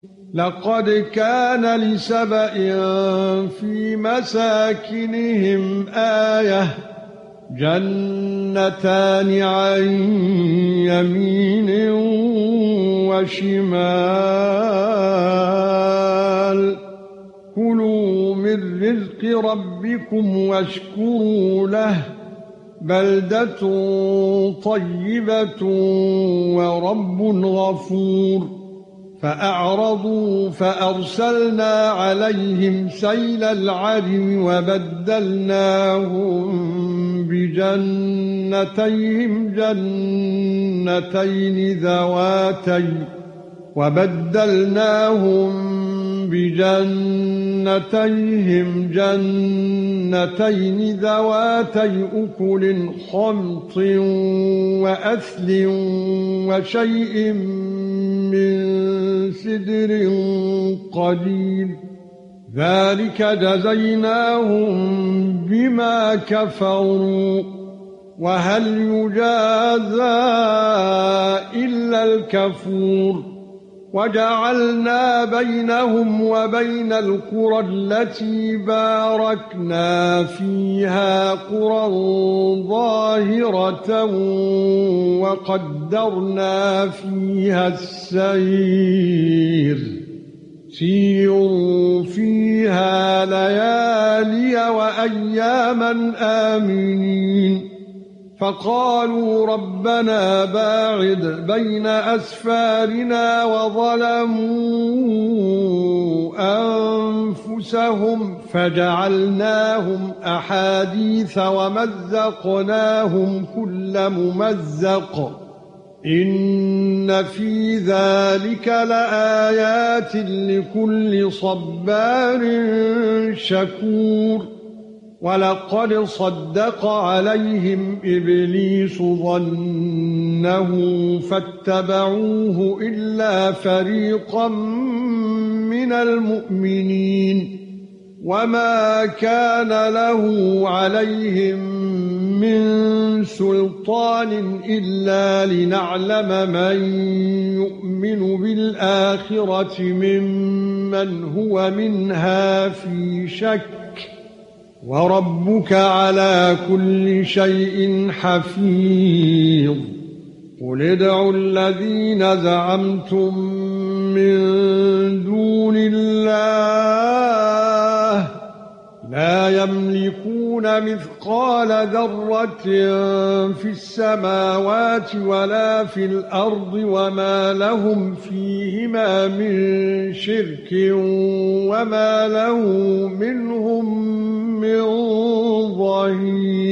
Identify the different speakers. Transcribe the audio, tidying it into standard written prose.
Speaker 1: لقد كان لسبإ في مساكنهم آية جنتان عن يمين وشمال كلوا من رزق ربكم واشكروا له بلدة طيبة ورب غفور فأعرضوا فأرسلنا عليهم سيل العرم وبدلناهم بجنتين ذواتي أكل خمط وأثل وشيء من سدر قليل ذلك جزيناهم بما كفروا وهل يجازى إلا الكفور وجعلنا بينهم وبين القرى التي باركنا فيها قرى ظاهرة وقدرنا فيها السير سيروا فيها ليالي وأياما آمنين فقالوا ربنا باعد بين أسفارنا وظلموا أنفسهم فجعلناهم أحاديث ومزقناهم كل ممزق إن في ذلك لآيات لكل صبار شكور وَلَقَدْ صَدَّقَ عَلَيْهِمْ إِبْلِيسُ ظَنَّهُ فَاتَّبَعُوهُ إِلَّا فَرِيقًا مِنَ الْمُؤْمِنِينَ وَمَا كَانَ لَهُ عَلَيْهِمْ مِنْ سُلْطَانٍ إِلَّا لِنَعْلَمَ مَنْ يُؤْمِنُ بِالْآخِرَةِ مِمَّنْ هُوَ مِنْهَا فِي شَكٍّ وَرَبُّكَ عَلَى كُلِّ شَيْءٍ حَفِيظٌ قُلِ ادْعُوا الَّذِينَ زَعَمْتُم مِّن دُونِ اللَّهِ لَا يَمْلِكُونَ مِثْقَالَ ذَرَّةٍ فِي السَّمَاوَاتِ وَلَا فِي الْأَرْضِ وَمَا لَهُمْ فِيهِمَا مِنْ شِرْكٍ وَمَا لَهُ مِنْهُمْ من ظهير